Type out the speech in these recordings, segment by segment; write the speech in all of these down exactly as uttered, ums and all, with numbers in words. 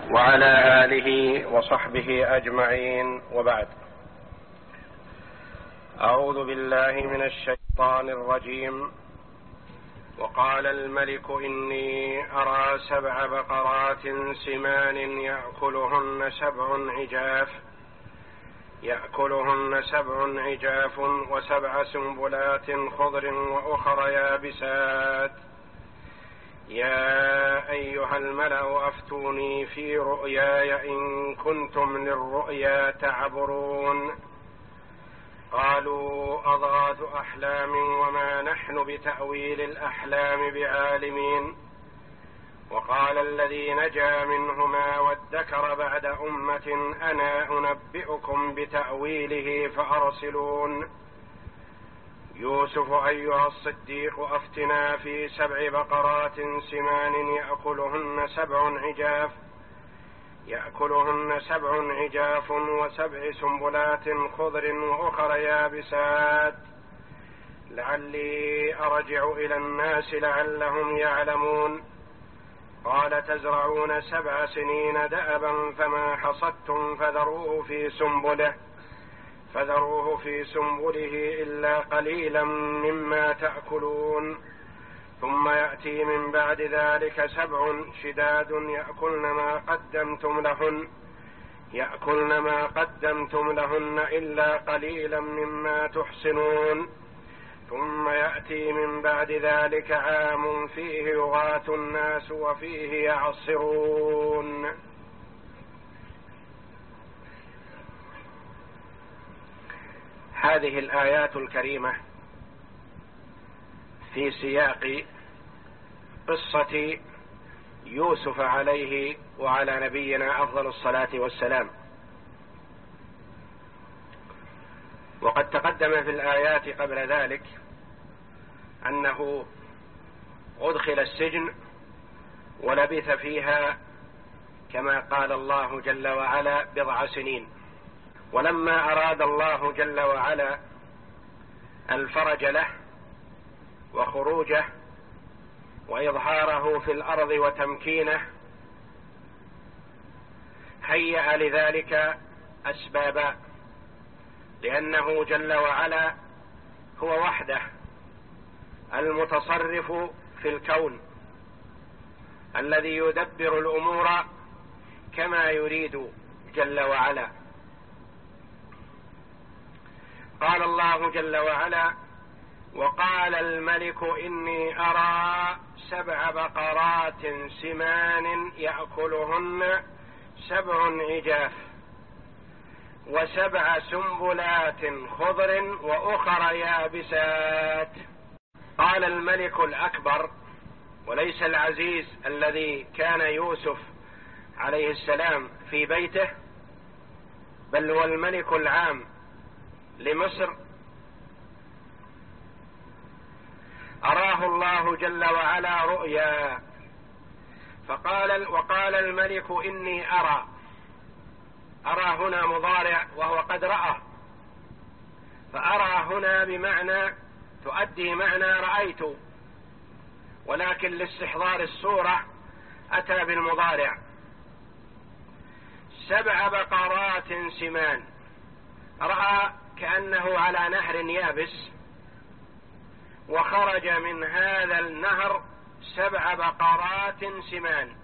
وعلى آله وصحبه أجمعين، وبعد. أعوذ بالله من الشيطان الرجيم. وقال الملك إني أرى سبع بقرات سمان يأكلهن سبع عجاف يأكلهن سبع عجاف وسبع سنبلات خضر وأخر يابسات يا أيها الملأ أفتوني في رؤياي إن كنتم للرؤيا تعبرون. قالوا أضغاث أحلام وما نحن بتأويل الأحلام بعالمين. وقال الذي نجا منهما وادكر بعد أمة أنا أنبئكم بتأويله فأرسلون. يوسف أيها الصديق أفتنا في سبع بقرات سمان يأكلهن سبع عجاف يأكلهن سبع عجاف وسبع سنبلات خضر وأخر يابسات لعلي أرجع إلى الناس لعلهم يعلمون. قال تزرعون سبع سنين دأبا فما حصدتم فذروه في سنبله فذروه في سنبله إلا قليلا مما تأكلون. ثم يأتي من بعد ذلك سبع شداد يأكلن ما قدمتم لهن يأكلن ما قدمتم لهن إلا قليلا مما تحسنون. ثم يأتي من بعد ذلك عام فيه يغاث الناس وفيه يعصرون. هذه الآيات الكريمة في سياق قصة يوسف عليه وعلى نبينا أفضل الصلاة والسلام. وقد تقدم في الآيات قبل ذلك أنه أدخل السجن ولبث فيها كما قال الله جل وعلا بضع سنين. ولما أراد الله جل وعلا الفرج له وخروجه وإظهاره في الأرض وتمكينه هيأ لذلك أسبابا، لأنه جل وعلا هو وحده المتصرف في الكون الذي يدبر الأمور كما يريد جل وعلا. قال الله جل وعلا وقال الملك إني أرى سبع بقرات سمان يأكلهن سبع عجاف وسبع سنبلات خضر وأخر يابسات. قال الملك الأكبر وليس العزيز الذي كان يوسف عليه السلام في بيته، بل هو الملك العام لمصر. أراه الله جل وعلا رؤيا فقال وقال الملك إني أرى. أرى هنا مضارع وهو قد رأى، فأرى هنا بمعنى تؤدي معنى رأيت، ولكن لاستحضار الصورة أتى بالمضارع. سبع بقرات سمان، رأى كأنه على نهر يابس وخرج من هذا النهر سبع بقرات سمان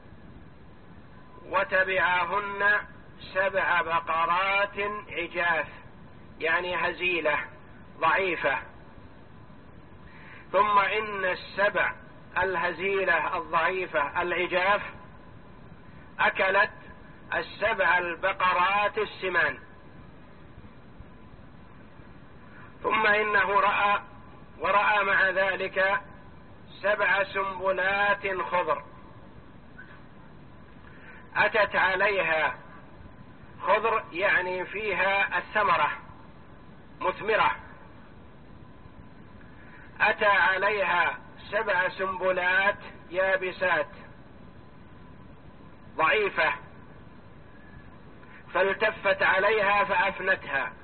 وتبعهن سبع بقرات عجاف يعني هزيلة ضعيفة. ثم إن السبع الهزيلة الضعيفة العجاف أكلت السبع البقرات السمان. ثم إنه رأى ورأى مع ذلك سبع سنبلات خضر أتت عليها خضر يعني فيها الثمرة مثمرة. أتى عليها سبع سنبلات يابسات ضعيفة فالتفت عليها فأفنتها.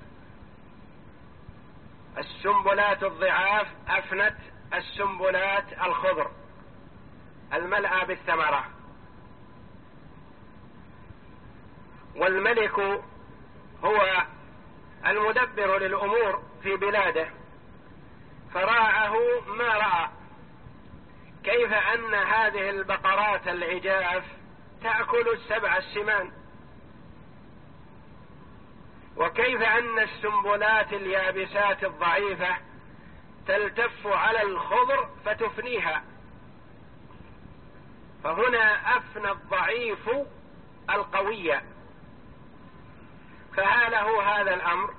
السنبلات الضعاف أفنت السنبلات الخضر الملأى بالثمرة. والملك هو المدبر للأمور في بلاده، فراعه ما رأى، كيف أن هذه البقرات العجاف تأكل السبع السمان، وكيف أن السنبلات اليابسات الضعيفة تلتف على الخضر فتفنيها. فهنا أفنى الضعيف القوي. فها له هذا الأمر.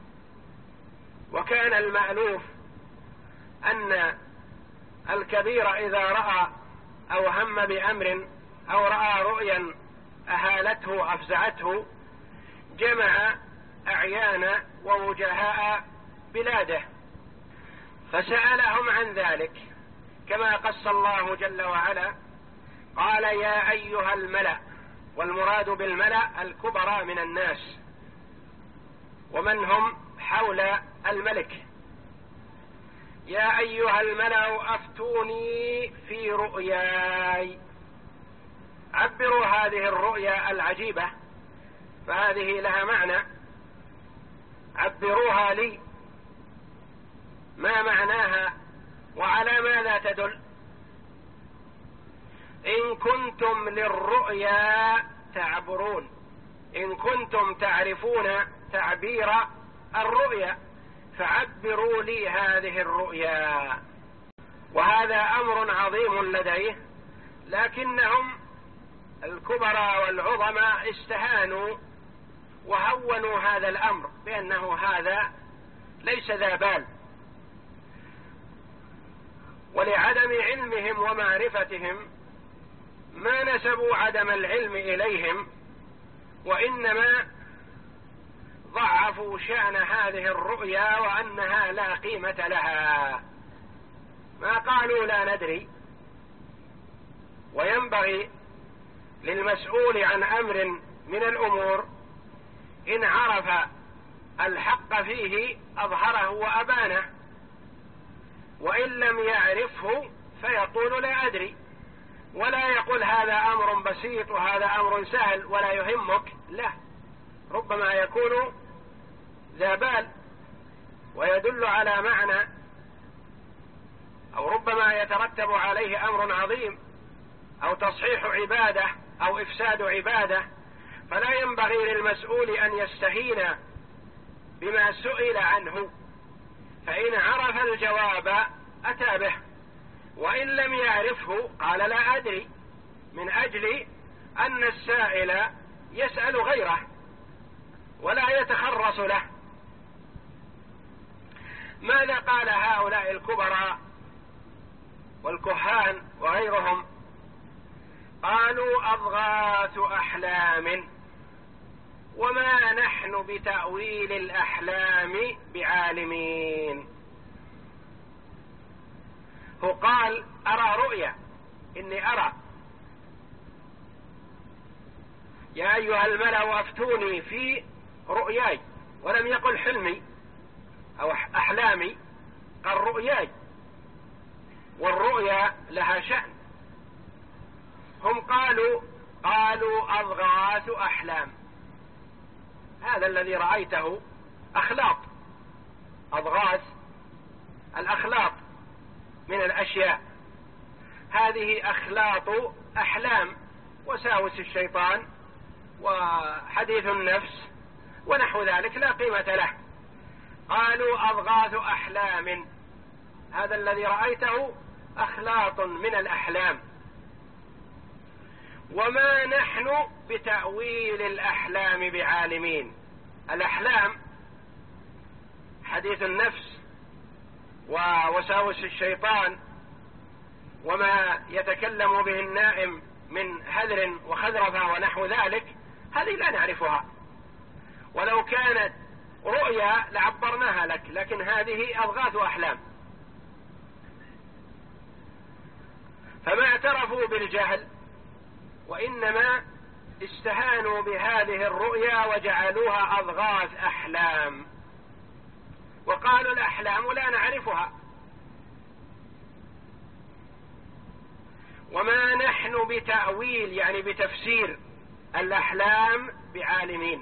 وكان المألوف أن الكبير إذا رأى أو هم بأمر أو رأى رؤيا أهالته أفزعته جمع أعيان ووجهاء بلاده فسألهم عن ذلك، كما قص الله جل وعلا قال يا أيها الملأ، والمراد بالملأ الكبراء من الناس ومن هم حول الملك. يا أيها الملأ أفتوني في رؤياي، عبروا هذه الرؤيا العجيبة، فهذه لها معنى، عبروها لي، ما معناها وعلى ماذا تدل؟ إن كنتم للرؤيا تعبرون، إن كنتم تعرفون تعبير الرؤيا فعبروا لي هذه الرؤيا. وهذا أمر عظيم لديه، لكنهم الكبراء والعظماء استهانوا وهونوا هذا الأمر بأنه هذا ليس ذا بال، ولعدم علمهم ومعرفتهم ما نسبوا عدم العلم إليهم، وإنما ضعفوا شأن هذه الرؤيا وأنها لا قيمة لها، ما قالوا لا ندري. وينبغي للمسؤول عن أمر من الأمور إن عرف الحق فيه أظهره وأبانه، وإن لم يعرفه فيقول لا أدري، ولا يقول هذا أمر بسيط وهذا أمر سهل ولا يهمك، لا، ربما يكون ذا بال ويدل على معنى، أو ربما يترتب عليه أمر عظيم أو تصحيح عبادة أو إفساد عبادة، فلا ينبغي للمسؤول أن يستهين بما سئل عنه، فإن عرف الجواب أتى به، وإن لم يعرفه قال لا أدري، من أجل أن السائل يسأل غيره ولا يتخرص له. ماذا قال هؤلاء الكبراء والكهان وغيرهم؟ قالوا أضغاث أحلام وما نحن بتأويل الأحلام بعالمين. هو قال أرى رؤيا، إني أرى. يا أيها الملأ أفتوني في رؤياي، ولم يقل حلمي أو أحلامي، قال رؤياي، والرؤيا لها شأن. هم قالوا قالوا أضغاث أحلام، هذا الذي رأيته أخلاط، أضغاث الأخلاط من الأشياء، هذه أخلاط أحلام، وساوس الشيطان وحديث النفس ونحو ذلك لا قيمة له. قالوا أضغاث أحلام، هذا الذي رأيته أخلاط من الأحلام، وما نحن بتأويل الأحلام بعالمين. الأحلام حديث النفس ووساوس الشيطان وما يتكلم به النائم من هذر وخذرفة ونحو ذلك، هذه لا نعرفها، ولو كانت رؤيا لعبرناها لك، لكن هذه أضغاث أحلام. فما اعترفوا بالجهل، وإنما استهانوا بهذه الرؤيا وجعلوها أضغاث أحلام، وقالوا الأحلام لا نعرفها. وما نحن بتأويل يعني بتفسير الأحلام بعالمين.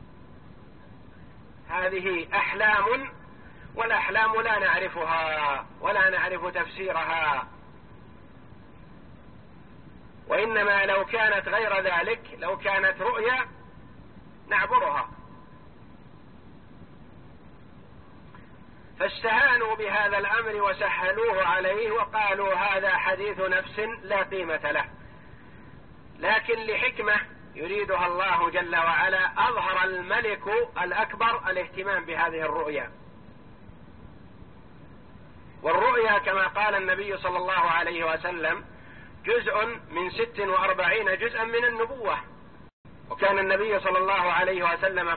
هذه أحلام، والأحلام لا نعرفها ولا نعرف تفسيرها، وإنما لو كانت غير ذلك، لو كانت رؤيا نعبرها. فاستهانوا بهذا الأمر وسهلوه عليه وقالوا هذا حديث نفس لا قيمة له. لكن لحكمة يريدها الله جل وعلا أظهر الملك الأكبر الاهتمام بهذه الرؤيا. والرؤيا كما قال النبي صلى الله عليه وسلم جزء من ست وأربعين جزءا من النبوة. وكان النبي صلى الله عليه وسلم